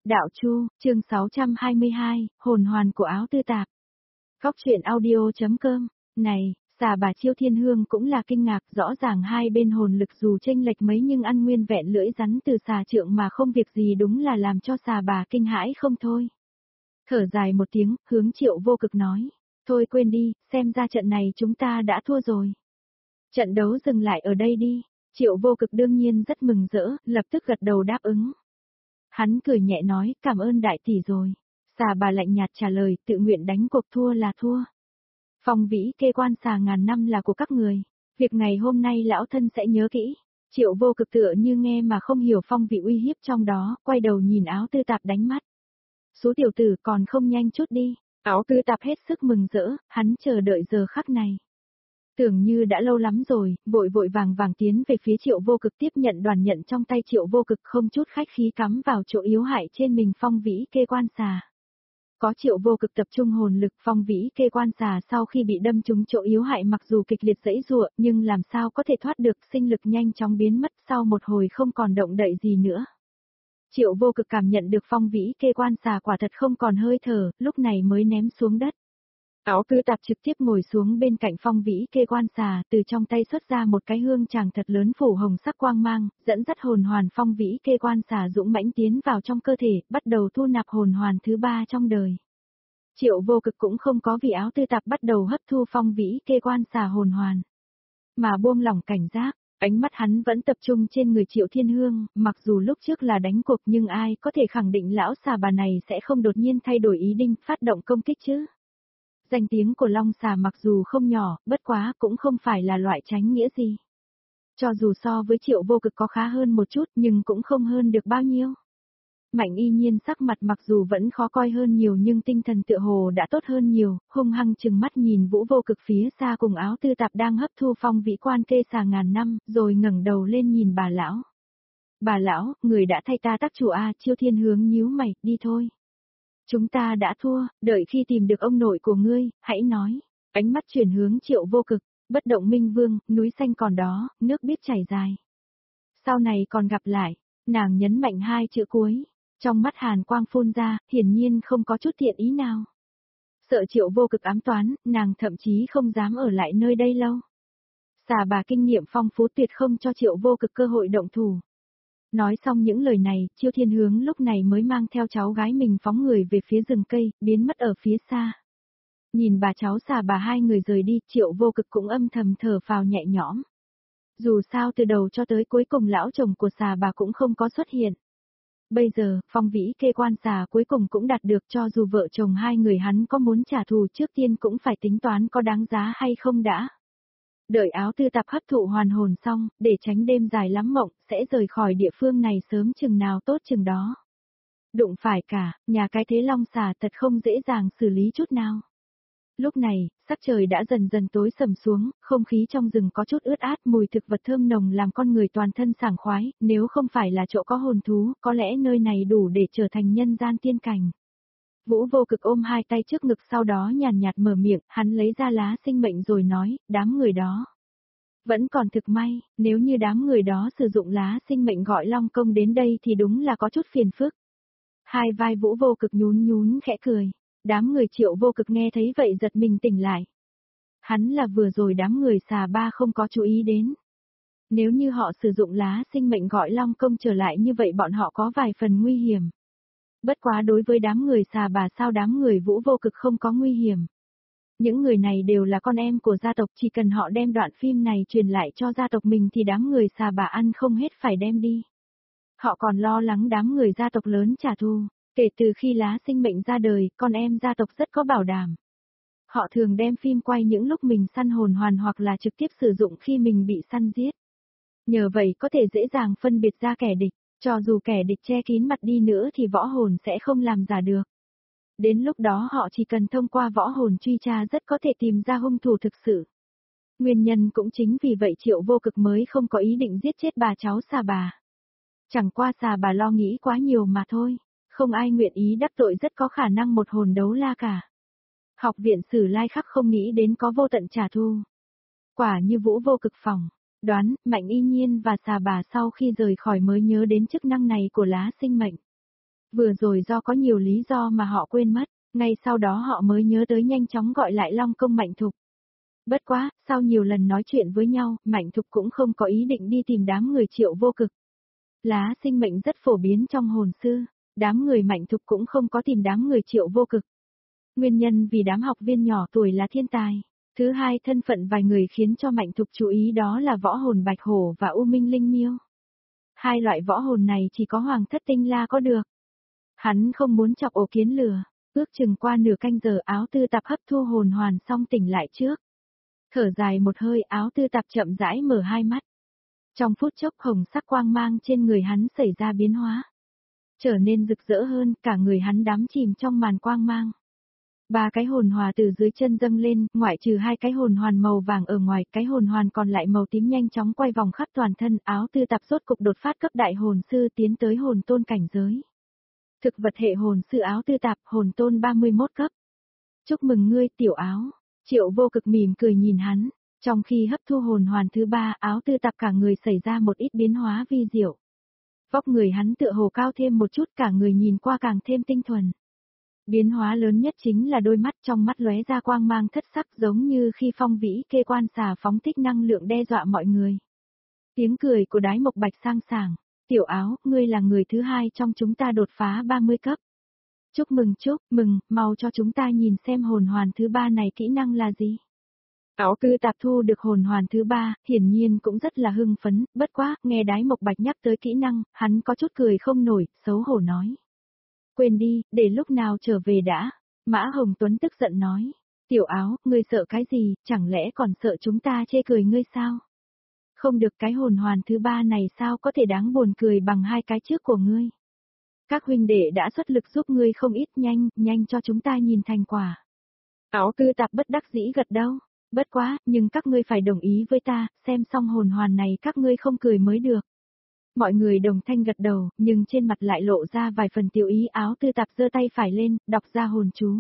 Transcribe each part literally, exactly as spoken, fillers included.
Đạo Chu, chương sáu trăm hai mươi hai, hồn hoàn của áo tư tạp. Góc truyện audio.com, này, xà bà Chiêu Thiên Hương cũng là kinh ngạc, rõ ràng hai bên hồn lực dù chênh lệch mấy nhưng ăn nguyên vẹn lưỡi rắn từ xà trượng mà không việc gì, đúng là làm cho xà bà kinh hãi không thôi. Thở dài một tiếng, hướng Triệu Vô Cực nói, thôi quên đi, xem ra trận này chúng ta đã thua rồi. Trận đấu dừng lại ở đây đi. Triệu Vô Cực đương nhiên rất mừng rỡ, lập tức gật đầu đáp ứng. Hắn cười nhẹ nói, cảm ơn đại tỷ rồi. Xà bà lạnh nhạt trả lời, tự nguyện đánh cuộc thua là thua. Phong vĩ kê quan xà ngàn năm là của các người. Việc ngày hôm nay lão thân sẽ nhớ kỹ. Triệu Vô Cực tựa như nghe mà không hiểu phong vị uy hiếp trong đó, quay đầu nhìn áo tư tạp đánh mắt. Số tiểu tử còn không nhanh chút đi. Áo tư tạp hết sức mừng rỡ, hắn chờ đợi giờ khắc này. Tưởng như đã lâu lắm rồi, vội vội vàng vàng tiến về phía Triệu Vô Cực, tiếp nhận đoàn nhận trong tay Triệu Vô Cực, không chút khách khí cắm vào chỗ yếu hại trên mình phong vĩ kê quan xà. Có Triệu Vô Cực tập trung hồn lực, phong vĩ kê quan xà sau khi bị đâm trúng chỗ yếu hại mặc dù kịch liệt giãy giụa, nhưng làm sao có thể thoát được, sinh lực nhanh chóng biến mất, sau một hồi không còn động đậy gì nữa. Triệu Vô Cực cảm nhận được phong vĩ kê quan xà quả thật không còn hơi thở, lúc này mới ném xuống đất. Áo tư tạp trực tiếp ngồi xuống bên cạnh phong vĩ kê quan xà, từ trong tay xuất ra một cái hương tràng thật lớn phủ hồng sắc quang mang, dẫn dắt hồn hoàn phong vĩ kê quan xà dũng mãnh tiến vào trong cơ thể, bắt đầu thu nạp hồn hoàn thứ ba trong đời. Triệu Vô Cực cũng không có vì áo tư tạp bắt đầu hấp thu phong vĩ kê quan xà hồn hoàn, mà buông lỏng cảnh giác, ánh mắt hắn vẫn tập trung trên người Triệu Thiên Hương, mặc dù lúc trước là đánh cuộc nhưng ai có thể khẳng định lão xà bà này sẽ không đột nhiên thay đổi ý định phát động công kích chứ. Danh tiếng của Long xà mặc dù không nhỏ, bất quá cũng không phải là loại tránh nghĩa gì. Cho dù so với Triệu Vô Cực có khá hơn một chút nhưng cũng không hơn được bao nhiêu. Mạnh Y Nhiên sắc mặt mặc dù vẫn khó coi hơn nhiều nhưng tinh thần tựa hồ đã tốt hơn nhiều, hung hăng chừng mắt nhìn Vũ Vô Cực phía xa cùng áo tư tạp đang hấp thu phong vĩ quan kê xà ngàn năm, rồi ngẩng đầu lên nhìn bà lão. Bà lão, người đã thay ta tác chủ a. Chiêu Thiên Hướng nhíu mày, đi thôi. Chúng ta đã thua, đợi khi tìm được ông nội của ngươi, hãy nói. Ánh mắt chuyển hướng Triệu Vô Cực, bất động minh vương, núi xanh còn đó, nước biết chảy dài. Sau này còn gặp lại, nàng nhấn mạnh hai chữ cuối, trong mắt hàn quang phun ra, hiển nhiên không có chút thiện ý nào. Sợ Triệu Vô Cực ám toán, nàng thậm chí không dám ở lại nơi đây lâu. Xà bà kinh nghiệm phong phú tuyệt không cho Triệu Vô Cực cơ hội động thủ. Nói xong những lời này, Chiêu Thiên Hướng lúc này mới mang theo cháu gái mình phóng người về phía rừng cây, biến mất ở phía xa. Nhìn bà cháu xà bà hai người rời đi, Triệu Vô Cực cũng âm thầm thở phào nhẹ nhõm. Dù sao từ đầu cho tới cuối cùng lão chồng của xà bà cũng không có xuất hiện. Bây giờ, phong vĩ kê quan xà cuối cùng cũng đạt được, cho dù vợ chồng hai người hắn có muốn trả thù trước tiên cũng phải tính toán có đáng giá hay không đã. Đợi áo tư tạp hấp thụ hoàn hồn xong, để tránh đêm dài lắm mộng, sẽ rời khỏi địa phương này sớm chừng nào tốt chừng đó. Đụng phải cả, nhà cái thế long xà thật không dễ dàng xử lý chút nào. Lúc này, sắc trời đã dần dần tối sầm xuống, không khí trong rừng có chút ướt át, mùi thực vật thơm nồng làm con người toàn thân sảng khoái, nếu không phải là chỗ có hồn thú, có lẽ nơi này đủ để trở thành nhân gian tiên cảnh. Vũ Vô Cực ôm hai tay trước ngực, sau đó nhàn nhạt mở miệng, hắn lấy ra lá sinh mệnh rồi nói, đám người đó. Vẫn còn thực may, nếu như đám người đó sử dụng lá sinh mệnh gọi Long Công đến đây thì đúng là có chút phiền phức. Hai vai Vũ Vô Cực nhún nhún khẽ cười, đám người Triệu Vô Cực nghe thấy vậy giật mình tỉnh lại. Hắn là vừa rồi đám người xà ba không có chú ý đến. Nếu như họ sử dụng lá sinh mệnh gọi Long Công trở lại như vậy bọn họ có vài phần nguy hiểm. Bất quá đối với đám người xà bà sao đám người Vũ Vô Cực không có nguy hiểm. Những người này đều là con em của gia tộc, chỉ cần họ đem đoạn phim này truyền lại cho gia tộc mình thì đám người xà bà ăn không hết phải đem đi. Họ còn lo lắng đám người gia tộc lớn trả thù, kể từ khi lá sinh mệnh ra đời, con em gia tộc rất có bảo đảm. Họ thường đem phim quay những lúc mình săn hồn hoàn hoặc là trực tiếp sử dụng khi mình bị săn giết. Nhờ vậy có thể dễ dàng phân biệt ra kẻ địch. Cho dù kẻ địch che kín mặt đi nữa thì võ hồn sẽ không làm giả được. Đến lúc đó họ chỉ cần thông qua võ hồn truy tra rất có thể tìm ra hung thủ thực sự. Nguyên nhân cũng chính vì vậy Triệu Vô Cực mới không có ý định giết chết bà cháu xà bà. Chẳng qua xà bà lo nghĩ quá nhiều mà thôi, không ai nguyện ý đắc tội rất có khả năng một hồn đấu la cả. Học viện Sử Lai Khắc không nghĩ đến có vô tận trả thù. Quả như Vũ Vô Cực phỏng đoán, Mạnh Y Nhiên và xà bà sau khi rời khỏi mới nhớ đến chức năng này của lá sinh mệnh. Vừa rồi do có nhiều lý do mà họ quên mất, ngay sau đó họ mới nhớ tới nhanh chóng gọi lại Long Công Mạnh Thục. Bất quá, sau nhiều lần nói chuyện với nhau, Mạnh Thục cũng không có ý định đi tìm đám người Triệu Vô Cực. Lá sinh mệnh rất phổ biến trong hồn sư, đám người Mạnh Thục cũng không có tìm đám người Triệu Vô Cực. Nguyên nhân vì đám học viên nhỏ tuổi là thiên tài. Thứ hai, thân phận vài người khiến cho Mạnh Thục chú ý đó là võ hồn Bạch Hổ và U Minh Linh Miêu. Hai loại võ hồn này chỉ có Hoàng Thất Tinh La có được. Hắn không muốn chọc ổ kiến lừa, ước chừng qua nửa canh giờ Áo Tư Tạp hấp thu hồn hoàn xong tỉnh lại trước. Thở dài một hơi, Áo Tư Tạp chậm rãi mở hai mắt. Trong phút chốc hồng sắc quang mang trên người hắn xảy ra biến hóa. Trở nên rực rỡ hơn, cả người hắn đắm chìm trong màn quang mang. Ba cái hồn hòa từ dưới chân dâng lên, ngoại trừ hai cái hồn hoàn màu vàng ở ngoài, cái hồn hoàn còn lại màu tím nhanh chóng quay vòng khắp toàn thân. Áo Tư Tạp rốt cục đột phát cấp đại hồn sư tiến tới hồn tôn cảnh giới. Thực vật hệ hồn sư Áo Tư Tạp, hồn tôn ba mươi mốt cấp. Chúc mừng ngươi Tiểu Áo. Triệu Vô Cực mỉm cười nhìn hắn, trong khi hấp thu hồn hoàn thứ ba, Áo Tư Tạp cả người xảy ra một ít biến hóa vi diệu. Vóc người hắn tựa hồ cao thêm một chút, cả người nhìn qua càng thêm tinh thuần. Biến hóa lớn nhất chính là đôi mắt, trong mắt lóe ra quang mang thất sắc giống như khi Phong Vĩ Kê quan xà phóng thích năng lượng đe dọa mọi người. Tiếng cười của Đái Mộc Bạch sang sảng, Tiểu Áo, ngươi là người thứ hai trong chúng ta đột phá ba mươi cấp. Chúc mừng chúc mừng, mau cho chúng ta nhìn xem hồn hoàn thứ ba này kỹ năng là gì. Áo Tư Tạp thu được hồn hoàn thứ ba, hiển nhiên cũng rất là hưng phấn, bất quá, nghe Đái Mộc Bạch nhắc tới kỹ năng, hắn có chút cười không nổi, xấu hổ nói. Quên đi, để lúc nào trở về đã. Mã Hồng Tuấn tức giận nói. Tiểu Áo, ngươi sợ cái gì, chẳng lẽ còn sợ chúng ta chê cười ngươi sao? Không được, cái hồn hoàn thứ ba này sao có thể đáng buồn cười bằng hai cái trước của ngươi. Các huynh đệ đã xuất lực giúp ngươi không ít, nhanh, nhanh cho chúng ta nhìn thành quả. Áo Tư Tạp bất đắc dĩ gật đầu. Bất quá, nhưng các ngươi phải đồng ý với ta, xem xong hồn hoàn này các ngươi không cười mới được. Mọi người đồng thanh gật đầu, nhưng trên mặt lại lộ ra vài phần tiểu ý. Áo Tư Tạp giơ tay phải lên, đọc ra hồn chú.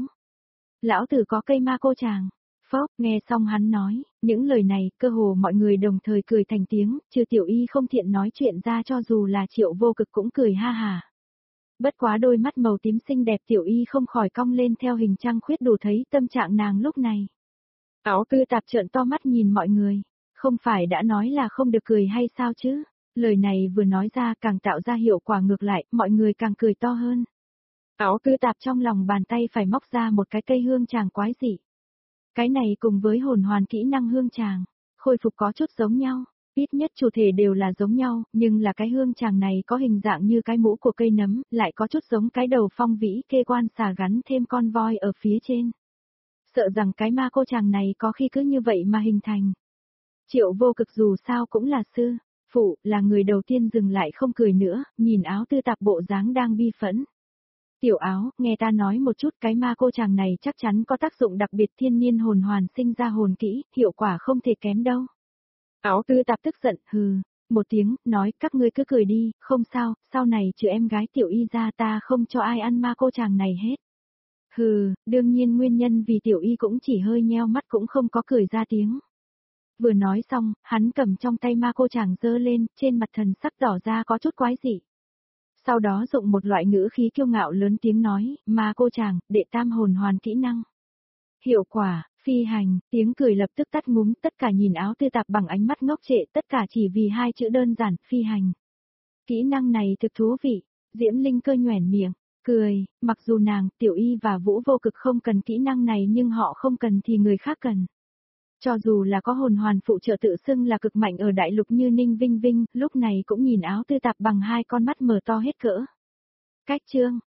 Lão tử có cây ma cô chàng. Phốc, nghe xong hắn nói, những lời này, cơ hồ mọi người đồng thời cười thành tiếng, trừ tiểu y không thiện nói chuyện ra, cho dù là Triệu Vô Cực cũng cười ha hà. Bất quá đôi mắt màu tím xinh đẹp tiểu y không khỏi cong lên theo hình trăng khuyết, đủ thấy tâm trạng nàng lúc này. Áo Tư Tạp trợn to mắt nhìn mọi người, không phải đã nói là không được cười hay sao chứ? Lời này vừa nói ra càng tạo ra hiệu quả ngược lại, mọi người càng cười to hơn. Áo Tư Tạp trong lòng bàn tay phải móc ra một cái cây hương tràng quái dị. Cái này cùng với hồn hoàn kỹ năng hương tràng, khôi phục có chút giống nhau, ít nhất chủ thể đều là giống nhau, nhưng là cái hương tràng này có hình dạng như cái mũ của cây nấm, lại có chút giống cái đầu Phong Vĩ Kê quan xà gắn thêm con voi ở phía trên. Sợ rằng cái ma cô chàng này có khi cứ như vậy mà hình thành. Triệu Vô Cực dù sao cũng là sư phụ, là người đầu tiên dừng lại không cười nữa, nhìn Áo Tư Tạp bộ dáng đang bi phẫn. Tiểu Áo, nghe ta nói một chút, cái ma cô chàng này chắc chắn có tác dụng đặc biệt, thiên niên hồn hoàn sinh ra hồn kỹ, hiệu quả không thể kém đâu. Áo Tư Tạp tức giận, hừ, một tiếng, nói các ngươi cứ cười đi, không sao, sau này trừ em gái Tiểu Y ra ta không cho ai ăn ma cô chàng này hết. Hừ, đương nhiên nguyên nhân vì Tiểu Y cũng chỉ hơi nheo mắt cũng không có cười ra tiếng. Vừa nói xong, hắn cầm trong tay ma cô chàng giơ lên, trên mặt thần sắc tỏ ra có chút quái dị. Sau đó dụng một loại ngữ khí kiêu ngạo lớn tiếng nói, ma cô chàng, đệ tam hồn hoàn kỹ năng. Hiệu quả, phi hành, tiếng cười lập tức tắt ngúm, tất cả nhìn Áo Tư Tạp bằng ánh mắt ngốc trệ, tất cả chỉ vì hai chữ đơn giản, phi hành. Kỹ năng này thực thú vị, Diễm Linh Cơ nhoẻn miệng, cười, mặc dù nàng, Tiểu Y và Vũ Vô Cực không cần kỹ năng này nhưng họ không cần thì người khác cần. Cho dù là có hồn hoàn phụ trợ tự xưng là cực mạnh ở đại lục như Ninh Vinh Vinh, lúc này cũng nhìn Áo Tư Tạp bằng hai con mắt mở to hết cỡ. Cách chương